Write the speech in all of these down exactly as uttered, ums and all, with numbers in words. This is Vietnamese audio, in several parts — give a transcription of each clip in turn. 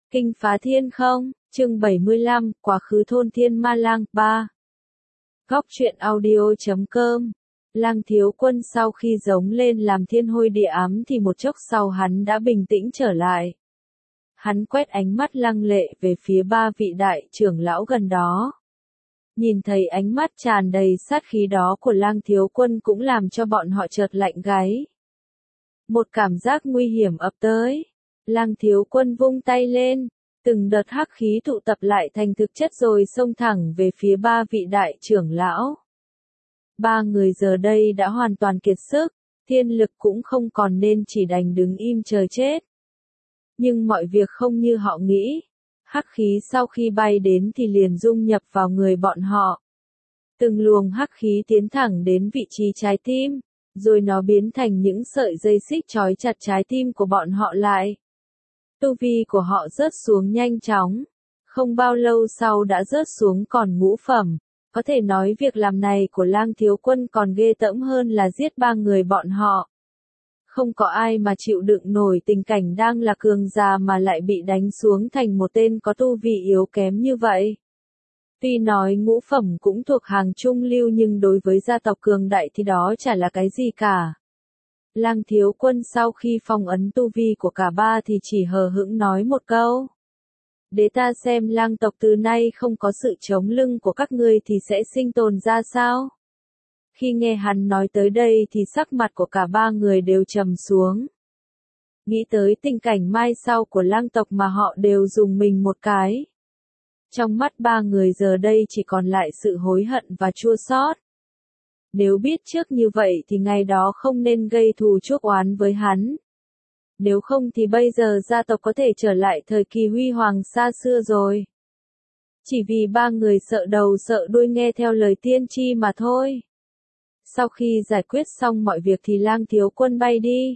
Kinh phá thiên không, chương bảy mươi lăm, quá khứ thôn thiên ma lang, ba. Góc truyện audio chấm com. Lang thiếu quân sau khi giống lên làm thiên hôi địa ám thì một chốc sau hắn đã bình tĩnh trở lại. Hắn quét ánh mắt lăng lệ về phía ba vị đại trưởng lão gần đó. Nhìn thấy ánh mắt tràn đầy sát khí đó của lang thiếu quân cũng làm cho bọn họ chợt lạnh gáy. Một cảm giác nguy hiểm ập tới. Lang thiếu quân vung tay lên, từng đợt hắc khí tụ tập lại thành thực chất rồi xông thẳng về phía ba vị đại trưởng lão. Ba người giờ đây đã hoàn toàn kiệt sức, thiên lực cũng không còn nên chỉ đành đứng im chờ chết. Nhưng mọi việc không như họ nghĩ. Hắc khí sau khi bay đến thì liền dung nhập vào người bọn họ. Từng luồng hắc khí tiến thẳng đến vị trí trái tim, rồi nó biến thành những sợi dây xích trói chặt trái tim của bọn họ lại. Tu vi của họ rớt xuống nhanh chóng, không bao lâu sau đã rớt xuống còn ngũ phẩm. Có thể nói việc làm này của lang thiếu quân còn ghê tởm hơn là giết ba người bọn họ. Không có ai mà chịu đựng nổi tình cảnh đang là cường già mà lại bị đánh xuống thành một tên có tu vi yếu kém như vậy. Tuy nói ngũ phẩm cũng thuộc hàng trung lưu nhưng đối với gia tộc cường đại thì đó chả là cái gì cả. Lang thiếu quân sau khi phong ấn tu vi của cả ba thì chỉ hờ hững nói một câu. Để ta xem lang tộc từ nay không có sự chống lưng của các ngươi thì sẽ sinh tồn ra sao? Khi nghe hắn nói tới đây thì sắc mặt của cả ba người đều trầm xuống. Nghĩ tới tình cảnh mai sau của lang tộc mà họ đều dùng mình một cái. Trong mắt ba người giờ đây chỉ còn lại sự hối hận và chua xót. Nếu biết trước như vậy thì ngày đó không nên gây thù chuốc oán với hắn. Nếu không thì bây giờ gia tộc có thể trở lại thời kỳ huy hoàng xa xưa rồi. Chỉ vì ba người sợ đầu sợ đuôi nghe theo lời tiên tri mà thôi. Sau khi giải quyết xong mọi việc thì lang thiếu quân bay đi.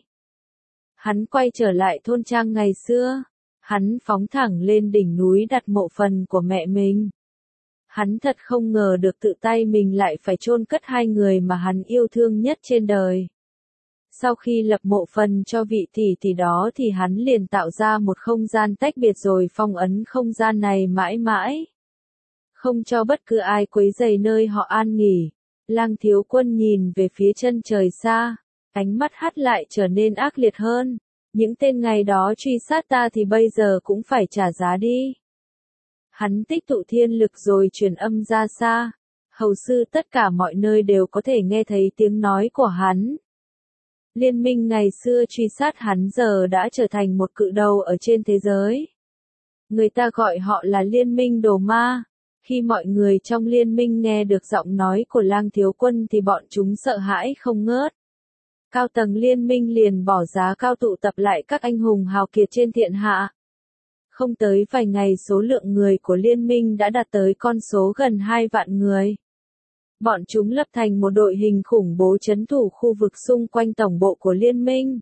Hắn quay trở lại thôn trang ngày xưa. Hắn phóng thẳng lên đỉnh núi đặt mộ phần của mẹ mình. Hắn thật không ngờ được tự tay mình lại phải chôn cất hai người mà hắn yêu thương nhất trên đời. Sau khi lập mộ phần cho vị tỷ tỷ đó thì hắn liền tạo ra một không gian tách biệt rồi phong ấn không gian này mãi mãi. Không cho bất cứ ai quấy rầy nơi họ an nghỉ. Lang thiếu quân nhìn về phía chân trời xa, ánh mắt hắt lại trở nên ác liệt hơn. Những tên ngày đó truy sát ta thì bây giờ cũng phải trả giá đi. Hắn tích tụ thiên lực rồi truyền âm ra xa. Hầu sư tất cả mọi nơi đều có thể nghe thấy tiếng nói của hắn. Liên minh ngày xưa truy sát hắn giờ đã trở thành một cự đầu ở trên thế giới. Người ta gọi họ là liên minh đồ ma. Khi mọi người trong liên minh nghe được giọng nói của lang thiếu quân thì bọn chúng sợ hãi không ngớt. Cao tầng liên minh liền bỏ giá cao tụ tập lại các anh hùng hào kiệt trên thiên hạ. Không tới vài ngày số lượng người của liên minh đã đạt tới con số gần hai vạn người. Bọn chúng lập thành một đội hình khủng bố trấn thủ khu vực xung quanh tổng bộ của liên minh.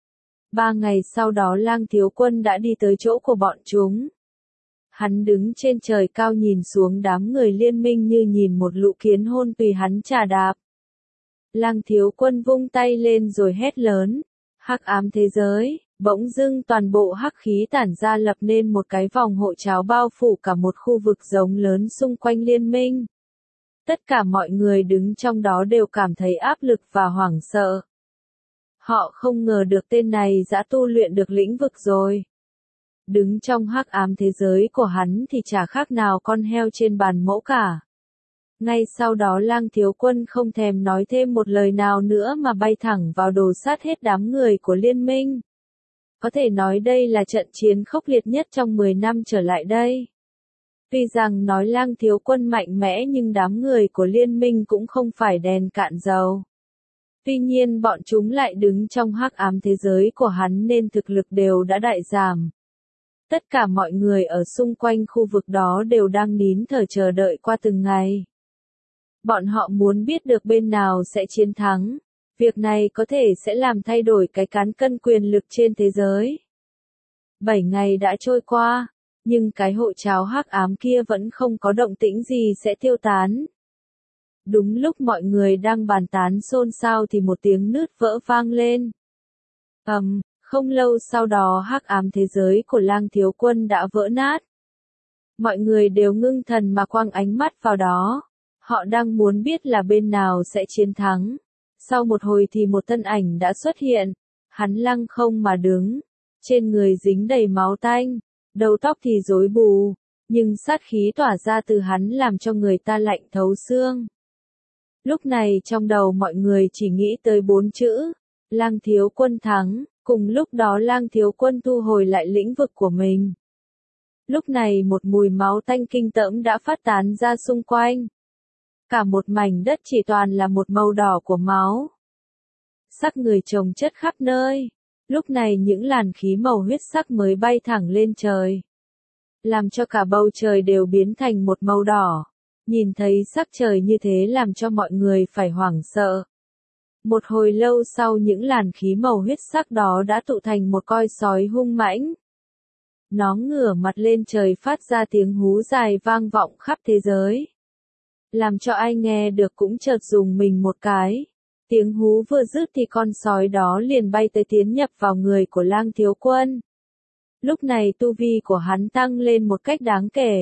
Ba ngày sau đó lang thiếu quân đã đi tới chỗ của bọn chúng. Hắn đứng trên trời cao nhìn xuống đám người liên minh như nhìn một lũ kiến hôn tùy hắn chà đạp. Lang thiếu quân vung tay lên rồi hét lớn. Hắc ám thế giới, bỗng dưng toàn bộ hắc khí tản ra lập nên một cái vòng hộ cháo bao phủ cả một khu vực rộng lớn xung quanh liên minh. Tất cả mọi người đứng trong đó đều cảm thấy áp lực và hoảng sợ. Họ không ngờ được tên này đã tu luyện được lĩnh vực rồi. Đứng trong hắc ám thế giới của hắn thì chả khác nào con heo trên bàn mẫu cả. Ngay sau đó lang thiếu quân không thèm nói thêm một lời nào nữa mà bay thẳng vào đồ sát hết đám người của liên minh. Có thể nói đây là trận chiến khốc liệt nhất trong mười năm trở lại đây. Tuy rằng nói lang thiếu quân mạnh mẽ nhưng đám người của liên minh cũng không phải đèn cạn dầu. Tuy nhiên bọn chúng lại đứng trong hắc ám thế giới của hắn nên thực lực đều đã đại giảm. Tất cả mọi người ở xung quanh khu vực đó đều đang nín thở chờ đợi qua từng ngày. Bọn họ muốn biết được bên nào sẽ chiến thắng. Việc này có thể sẽ làm thay đổi cái cán cân quyền lực trên thế giới. Bảy ngày đã trôi qua, nhưng cái hộ cháo hắc ám kia vẫn không có động tĩnh gì sẽ tiêu tán. Đúng lúc mọi người đang bàn tán xôn xao thì một tiếng nứt vỡ vang lên. Ầm, um, Không lâu sau đó hắc ám thế giới của Lang Thiếu Quân đã vỡ nát. Mọi người đều ngưng thần mà quăng ánh mắt vào đó. Họ đang muốn biết là bên nào sẽ chiến thắng. Sau một hồi thì một thân ảnh đã xuất hiện. Hắn lăng không mà đứng. Trên người dính đầy máu tanh. Đầu tóc thì rối bù. Nhưng sát khí tỏa ra từ hắn làm cho người ta lạnh thấu xương. Lúc này trong đầu mọi người chỉ nghĩ tới bốn chữ. Lang Thiếu Quân thắng. Cùng lúc đó Lang Thiếu Quân thu hồi lại lĩnh vực của mình. Lúc này một mùi máu tanh kinh tởm đã phát tán ra xung quanh. Cả một mảnh đất chỉ toàn là một màu đỏ của máu. Xác người chồng chất khắp nơi. Lúc này những làn khí màu huyết sắc mới bay thẳng lên trời. Làm cho cả bầu trời đều biến thành một màu đỏ. Nhìn thấy sắc trời như thế làm cho mọi người phải hoảng sợ. Một hồi lâu sau những làn khí màu huyết sắc đó đã tụ thành một con sói hung mãnh. Nó ngửa mặt lên trời phát ra tiếng hú dài vang vọng khắp thế giới. Làm cho ai nghe được cũng chợt rùng mình một cái. Tiếng hú vừa dứt thì con sói đó liền bay tới tiến nhập vào người của Lang Thiếu Quân. Lúc này tu vi của hắn tăng lên một cách đáng kể.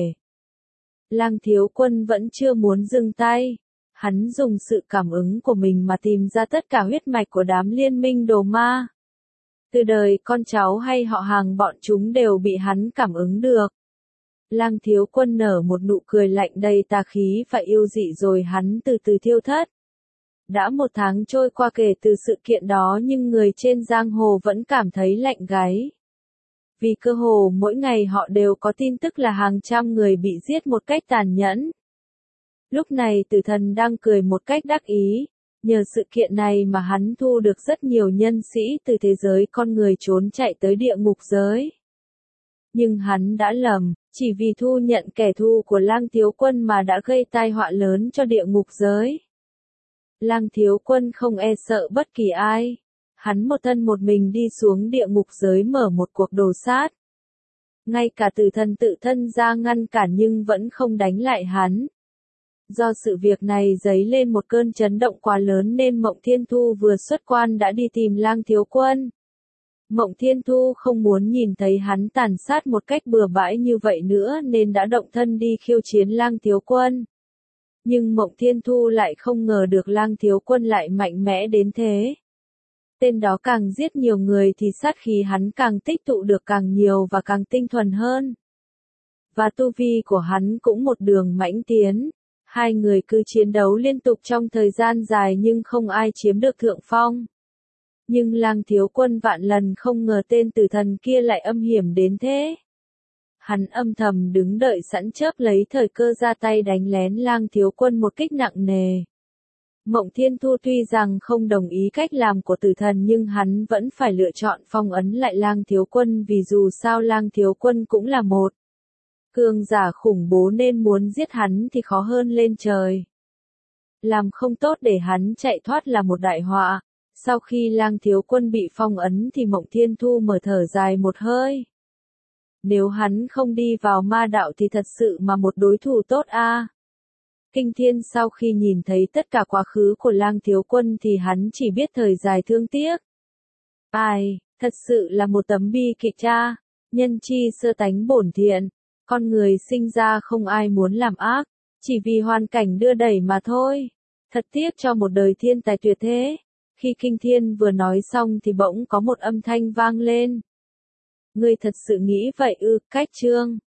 Lang Thiếu Quân vẫn chưa muốn dừng tay. Hắn dùng sự cảm ứng của mình mà tìm ra tất cả huyết mạch của đám liên minh đồ ma. Từ đời con cháu hay họ hàng bọn chúng đều bị hắn cảm ứng được. Lang Thiếu Quân nở một nụ cười lạnh đầy tà khí và yêu dị rồi hắn từ từ thiêu thất. Đã một tháng trôi qua kể từ sự kiện đó nhưng người trên giang hồ vẫn cảm thấy lạnh gáy. Vì cơ hồ mỗi ngày họ đều có tin tức là hàng trăm người bị giết một cách tàn nhẫn. Lúc này Tử Thần đang cười một cách đắc ý. Nhờ sự kiện này mà hắn thu được rất nhiều nhân sĩ từ thế giới con người trốn chạy tới địa ngục giới. Nhưng hắn đã lầm, chỉ vì thu nhận kẻ thù của Lang Thiếu Quân mà đã gây tai họa lớn cho địa ngục giới. Lang Thiếu Quân không e sợ bất kỳ ai. Hắn một thân một mình đi xuống địa ngục giới mở một cuộc đồ sát. Ngay cả Tử Thần tự thân ra ngăn cản nhưng vẫn không đánh lại hắn. Do sự việc này dấy lên một cơn chấn động quá lớn nên Mộng Thiên Thu vừa xuất quan đã đi tìm Lang Thiếu Quân. Mộng Thiên Thu không muốn nhìn thấy hắn tàn sát một cách bừa bãi như vậy nữa nên đã động thân đi khiêu chiến Lang Thiếu Quân. Nhưng Mộng Thiên Thu lại không ngờ được Lang Thiếu Quân lại mạnh mẽ đến thế. Tên đó càng giết nhiều người thì sát khí hắn càng tích tụ được càng nhiều và càng tinh thuần hơn. Và tu vi của hắn cũng một đường mãnh tiến. Hai người cứ chiến đấu liên tục trong thời gian dài nhưng không ai chiếm được thượng phong. Nhưng Lang Thiếu Quân vạn lần không ngờ tên Tử Thần kia lại âm hiểm đến thế. Hắn âm thầm đứng đợi sẵn chớp lấy thời cơ ra tay đánh lén Lang Thiếu Quân một kích nặng nề. Mộng Thiên Thu tuy rằng không đồng ý cách làm của Tử Thần nhưng hắn vẫn phải lựa chọn phong ấn lại Lang Thiếu Quân vì dù sao Lang Thiếu Quân cũng là một cường giả khủng bố nên muốn giết hắn thì khó hơn lên trời. Làm không tốt để hắn chạy thoát là một đại họa. Sau khi Lang Thiếu Quân bị phong ấn thì Mộng Thiên Thu mở thở dài một hơi. Nếu hắn không đi vào ma đạo thì thật sự mà một đối thủ tốt a. À. Kinh Thiên sau khi nhìn thấy tất cả quá khứ của Lang Thiếu Quân thì hắn chỉ biết thời dài thương tiếc. Ai, thật sự là một tấm bi kịch cha. Nhân chi sơ tánh bổn thiện. Con người sinh ra không ai muốn làm ác, chỉ vì hoàn cảnh đưa đẩy mà thôi. Thật tiếc cho một đời thiên tài tuyệt thế. Khi Kinh Thiên vừa nói xong thì bỗng có một âm thanh vang lên. Ngươi thật sự nghĩ vậy ư? Cách chương